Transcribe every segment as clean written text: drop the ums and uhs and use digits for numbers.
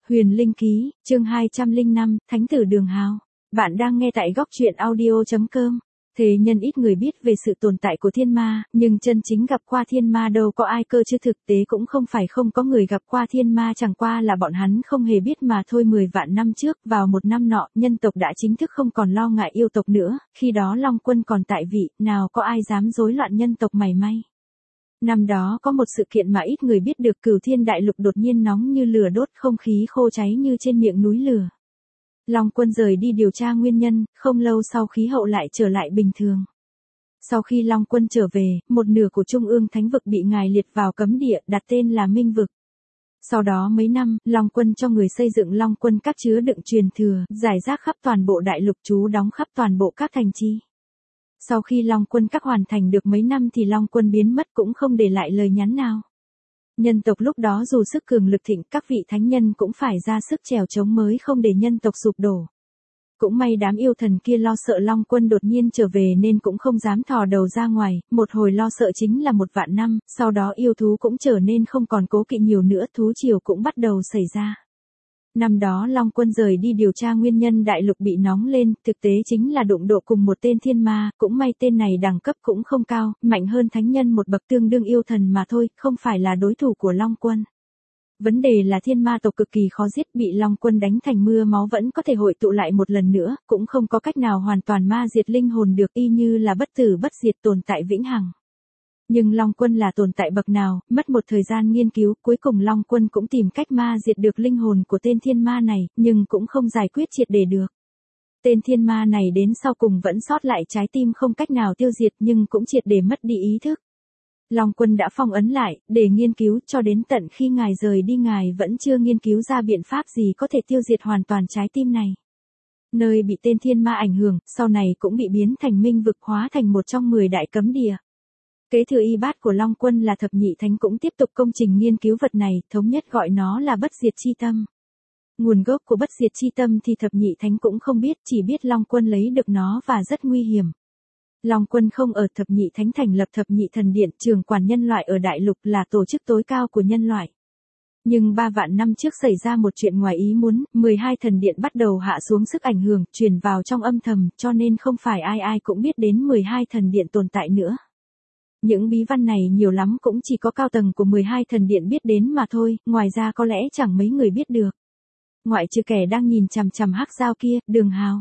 Huyền Linh Ký, chương 205, Thánh tử Đường Hào. Bạn đang nghe tại góc truyện audio.com. Thế nhân ít người biết về sự tồn tại của thiên ma, nhưng chân chính gặp qua thiên ma đâu có ai cơ chứ, thực tế cũng không phải không có người gặp qua thiên ma, chẳng qua là bọn hắn không hề biết mà thôi. 10 vạn năm trước, vào một năm nọ, nhân tộc đã chính thức không còn lo ngại yêu tộc nữa, khi đó Long Quân còn tại vị, nào có ai dám rối loạn nhân tộc mảy may. Năm đó có một sự kiện mà ít người biết được, Cửu Thiên Đại Lục đột nhiên nóng như lửa đốt, không khí khô cháy như trên miệng núi lửa. Long Quân rời đi điều tra nguyên nhân, không lâu sau khí hậu lại trở lại bình thường. Sau khi Long Quân trở về, một nửa của Trung ương Thánh vực bị ngài liệt vào cấm địa, đặt tên là Minh vực. Sau đó mấy năm, Long Quân cho người xây dựng Long Quân các chứa đựng truyền thừa, rải rác khắp toàn bộ đại lục, trú đóng khắp toàn bộ các thành trì. Sau khi Long Quân các hoàn thành được mấy năm thì Long Quân biến mất, cũng không để lại lời nhắn nào. Nhân tộc lúc đó dù sức cường lực thịnh, các vị thánh nhân cũng phải ra sức trèo chống mới không để nhân tộc sụp đổ. Cũng may đám yêu thần kia lo sợ Long Quân đột nhiên trở về nên cũng không dám thò đầu ra ngoài, một hồi lo sợ chính là 1 vạn năm, sau đó yêu thú cũng trở nên không còn cố kỵ nhiều nữa, thú triều cũng bắt đầu xảy ra. Năm đó Long Quân rời đi điều tra nguyên nhân đại lục bị nóng lên, thực tế chính là đụng độ cùng một tên thiên ma, cũng may tên này đẳng cấp cũng không cao, mạnh hơn thánh nhân một bậc, tương đương yêu thần mà thôi, không phải là đối thủ của Long Quân. Vấn đề là thiên ma tộc cực kỳ khó giết, bị Long Quân đánh thành mưa máu vẫn có thể hội tụ lại một lần nữa, cũng không có cách nào hoàn toàn ma diệt linh hồn được, y như là bất tử bất diệt, tồn tại vĩnh hằng. Nhưng Long Quân là tồn tại bậc nào, mất một thời gian nghiên cứu, cuối cùng Long Quân cũng tìm cách ma diệt được linh hồn của tên thiên ma này, nhưng cũng không giải quyết triệt để được. Tên thiên ma này đến sau cùng vẫn sót lại trái tim, không cách nào tiêu diệt, nhưng cũng triệt để mất đi ý thức. Long Quân đã phong ấn lại, để nghiên cứu, cho đến tận khi ngài rời đi ngài vẫn chưa nghiên cứu ra biện pháp gì có thể tiêu diệt hoàn toàn trái tim này. Nơi bị tên thiên ma ảnh hưởng, sau này cũng bị biến thành Minh vực, hóa thành một trong 10 đại cấm địa. Kế thừa y bát của Long Quân là Thập Nhị Thánh cũng tiếp tục công trình nghiên cứu vật này, thống nhất gọi nó là Bất Diệt Chi Tâm. Nguồn gốc của Bất Diệt Chi Tâm thì Thập Nhị Thánh cũng không biết, chỉ biết Long Quân lấy được nó và rất nguy hiểm. Long Quân không ở, Thập Nhị Thánh thành lập Thập Nhị Thần Điện, trưởng quản nhân loại ở đại lục, là tổ chức tối cao của nhân loại. Nhưng 3 vạn năm trước xảy ra một chuyện ngoài ý muốn, 12 thần điện bắt đầu hạ xuống sức ảnh hưởng, truyền vào trong âm thầm, cho nên không phải ai ai cũng biết đến 12 thần điện tồn tại nữa. Những bí văn này nhiều lắm cũng chỉ có cao tầng của 12 thần điện biết đến mà thôi, ngoài ra có lẽ chẳng mấy người biết được. Ngoại trừ kẻ đang nhìn chằm chằm hắc dao kia, Đường Hào.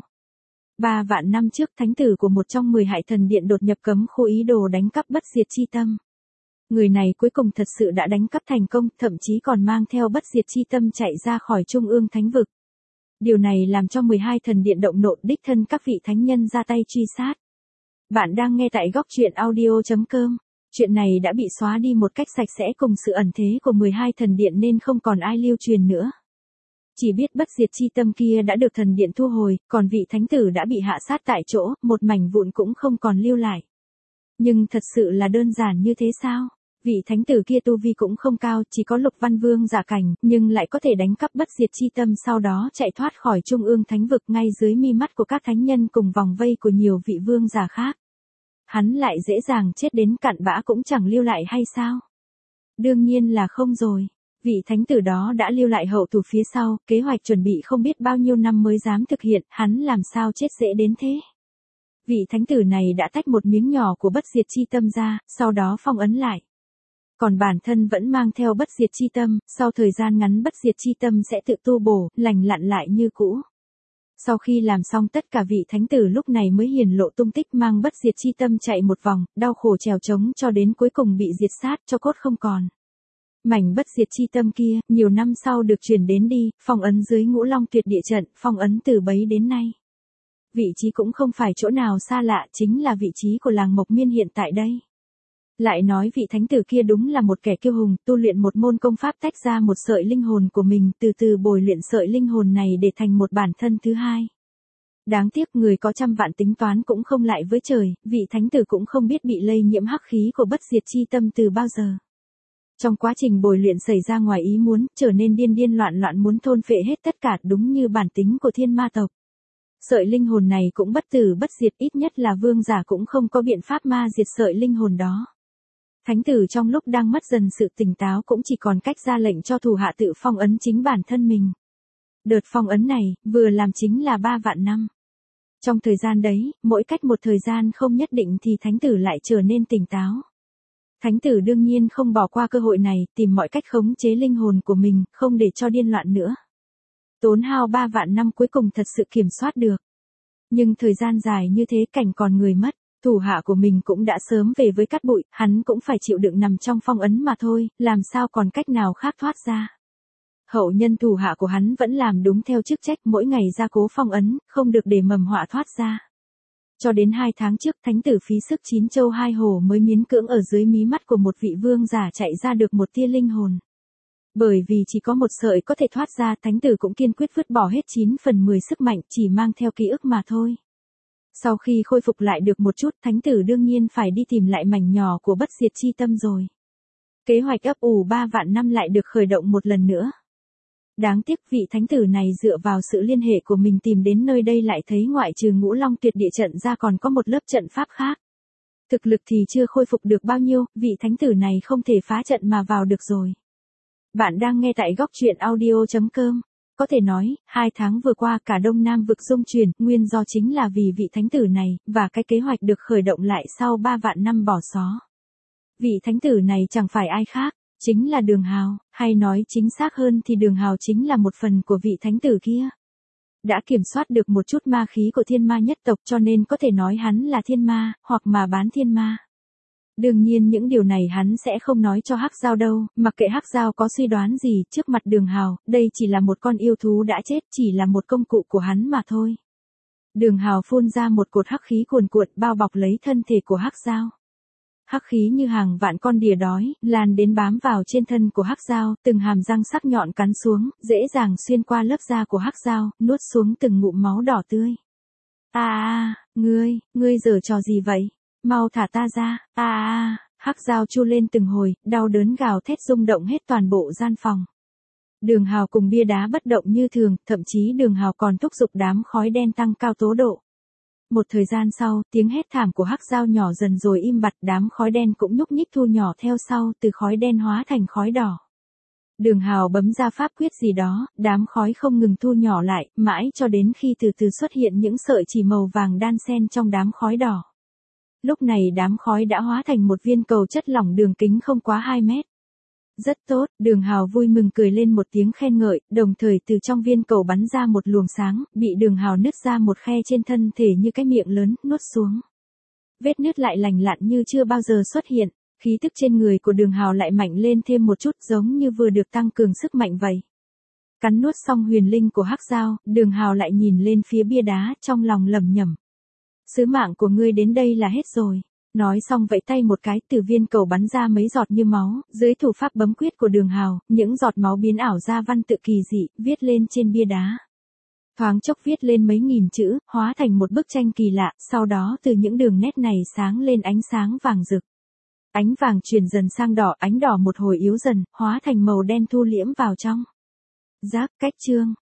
3 vạn năm trước, thánh tử của một trong 10 hải thần điện đột nhập cấm khu, ý đồ đánh cắp Bất Diệt Chi Tâm. Người này cuối cùng thật sự đã đánh cắp thành công, thậm chí còn mang theo Bất Diệt Chi Tâm chạy ra khỏi Trung ương Thánh vực. Điều này làm cho 12 thần điện động nộ, đích thân các vị thánh nhân ra tay truy sát. Bạn đang nghe tại góc truyện audio.com. Chuyện này đã bị xóa đi một cách sạch sẽ cùng sự ẩn thế của 12 thần điện nên không còn ai lưu truyền nữa. Chỉ biết Bất Diệt Chi Tâm kia đã được thần điện thu hồi, còn vị thánh tử đã bị hạ sát tại chỗ, một mảnh vụn cũng không còn lưu lại. Nhưng thật sự là đơn giản như thế sao? Vị thánh tử kia tu vi cũng không cao, chỉ có Lục Văn Vương giả cảnh, nhưng lại có thể đánh cắp Bất Diệt Chi Tâm, sau đó chạy thoát khỏi Trung ương Thánh vực ngay dưới mi mắt của các thánh nhân cùng vòng vây của nhiều vị vương giả khác. Hắn lại dễ dàng chết đến cặn bã cũng chẳng lưu lại hay sao? Đương nhiên là không rồi. Vị thánh tử đó đã lưu lại hậu thủ phía sau, kế hoạch chuẩn bị không biết bao nhiêu năm mới dám thực hiện, hắn làm sao chết dễ đến thế? Vị thánh tử này đã tách một miếng nhỏ của Bất Diệt Chi Tâm ra, sau đó phong ấn lại. Còn bản thân vẫn mang theo Bất Diệt Chi Tâm, sau thời gian ngắn Bất Diệt Chi Tâm sẽ tự tu bổ, lành lặn lại như cũ. Sau khi làm xong tất cả, vị thánh tử lúc này mới hiển lộ tung tích, mang Bất Diệt Chi Tâm chạy một vòng, đau khổ trèo trống cho đến cuối cùng bị diệt sát, cho cốt không còn. Mảnh Bất Diệt Chi Tâm kia, nhiều năm sau được chuyển đến đi, phong ấn dưới Ngũ Long Tuyệt Địa trận, phong ấn từ bấy đến nay. Vị trí cũng không phải chỗ nào xa lạ, chính là vị trí của làng Mộc Miên hiện tại đây. Lại nói vị thánh tử kia đúng là một kẻ kiêu hùng, tu luyện một môn công pháp tách ra một sợi linh hồn của mình, từ từ bồi luyện sợi linh hồn này để thành một bản thân thứ hai. Đáng tiếc người có trăm vạn tính toán cũng không lại với trời, vị thánh tử cũng không biết bị lây nhiễm hắc khí của Bất Diệt Chi Tâm từ bao giờ. Trong quá trình bồi luyện xảy ra ngoài ý muốn, trở nên điên điên loạn loạn muốn thôn phệ hết tất cả, đúng như bản tính của thiên ma tộc. Sợi linh hồn này cũng bất tử bất diệt, ít nhất là vương giả cũng không có biện pháp ma diệt sợi linh hồn đó. Thánh tử trong lúc đang mất dần sự tỉnh táo cũng chỉ còn cách ra lệnh cho thủ hạ tự phong ấn chính bản thân mình. Đợt phong ấn này, vừa làm chính là 3 vạn năm. Trong thời gian đấy, mỗi cách một thời gian không nhất định thì thánh tử lại trở nên tỉnh táo. Thánh tử đương nhiên không bỏ qua cơ hội này, tìm mọi cách khống chế linh hồn của mình, không để cho điên loạn nữa. Tốn hao 3 vạn năm cuối cùng thật sự kiểm soát được. Nhưng thời gian dài như thế cảnh còn người mất, thủ hạ của mình cũng đã sớm về với cát bụi, hắn cũng phải chịu đựng nằm trong phong ấn mà thôi, làm sao còn cách nào khác thoát ra. Hậu nhân thủ hạ của hắn vẫn làm đúng theo chức trách, mỗi ngày gia cố phong ấn, không được để mầm họa thoát ra. Cho đến 2 tháng trước, thánh tử phí sức 9 châu 2 hổ mới miễn cưỡng ở dưới mí mắt của một vị vương giả chạy ra được một tia linh hồn. Bởi vì chỉ có một sợi có thể thoát ra, thánh tử cũng kiên quyết vứt bỏ hết 9 phần 10 sức mạnh, chỉ mang theo ký ức mà thôi. Sau khi khôi phục lại được một chút, thánh tử đương nhiên phải đi tìm lại mảnh nhỏ của bất diệt chi tâm rồi. Kế hoạch ấp ủ 3 vạn năm lại được khởi động một lần nữa. Đáng tiếc vị thánh tử này dựa vào sự liên hệ của mình tìm đến nơi đây lại thấy ngoại trừ Ngũ Long Tuyệt Địa trận ra còn có một lớp trận pháp khác. Thực lực thì chưa khôi phục được bao nhiêu, vị thánh tử này không thể phá trận mà vào được rồi. Bạn đang nghe tại góc truyện audio.com. Có thể nói, 2 tháng vừa qua cả Đông Nam vực rung chuyển, nguyên do chính là vì vị thánh tử này, và cái kế hoạch được khởi động lại sau 3 vạn năm bỏ xó. Vị thánh tử này chẳng phải ai khác, chính là Đường Hào, hay nói chính xác hơn thì Đường Hào chính là một phần của vị thánh tử kia. Đã kiểm soát được một chút ma khí của thiên ma nhất tộc cho nên có thể nói hắn là thiên ma, hoặc mà bán thiên ma. Đương nhiên những điều này hắn sẽ không nói cho Hắc Giao đâu, mặc kệ Hắc Giao có suy đoán gì trước mặt Đường Hào, đây chỉ là một con yêu thú đã chết, chỉ là một công cụ của hắn mà thôi. Đường Hào phun ra một cột hắc khí cuồn cuộn bao bọc lấy thân thể của Hắc Giao. Hắc khí như hàng vạn con đỉa đói, lan đến bám vào trên thân của Hắc Giao, từng hàm răng sắc nhọn cắn xuống, dễ dàng xuyên qua lớp da của Hắc Giao, nuốt xuống từng ngụm máu đỏ tươi. Ngươi giở trò gì vậy? Mau thả ta ra, Hắc Giao chu lên từng hồi, đau đớn gào thét rung động hết toàn bộ gian phòng. Đường Hào cùng bia đá bất động như thường, thậm chí Đường Hào còn thúc giục đám khói đen tăng cao tố độ. Một thời gian sau, tiếng hét thảm của Hắc Giao nhỏ dần rồi im bặt, đám khói đen cũng nhúc nhích thu nhỏ theo sau, từ khói đen hóa thành khói đỏ. Đường Hào bấm ra pháp quyết gì đó, đám khói không ngừng thu nhỏ lại, mãi cho đến khi từ từ xuất hiện những sợi chỉ màu vàng đan xen trong đám khói đỏ. Lúc này đám khói đã hóa thành một viên cầu chất lỏng đường kính không quá 2 mét. Rất tốt, Đường Hào vui mừng cười lên một tiếng khen ngợi, đồng thời từ trong viên cầu bắn ra một luồng sáng, bị Đường Hào nứt ra một khe trên thân thể như cái miệng lớn, nuốt xuống. Vết nứt lại lành lặn như chưa bao giờ xuất hiện, khí tức trên người của Đường Hào lại mạnh lên thêm một chút giống như vừa được tăng cường sức mạnh vậy. Cắn nuốt xong huyền linh của Hắc Giao, Đường Hào lại nhìn lên phía bia đá, trong lòng lẩm nhẩm. Sứ mạng của ngươi đến đây là hết rồi. Nói xong vẫy tay một cái, từ viên cầu bắn ra mấy giọt như máu, dưới thủ pháp bấm quyết của Đường Hào, những giọt máu biến ảo ra văn tự kỳ dị, viết lên trên bia đá. Thoáng chốc viết lên mấy nghìn chữ, hóa thành một bức tranh kỳ lạ, sau đó từ những đường nét này sáng lên ánh sáng vàng rực. Ánh vàng chuyển dần sang đỏ, ánh đỏ một hồi yếu dần, hóa thành màu đen thu liễm vào trong. Giác cách chương.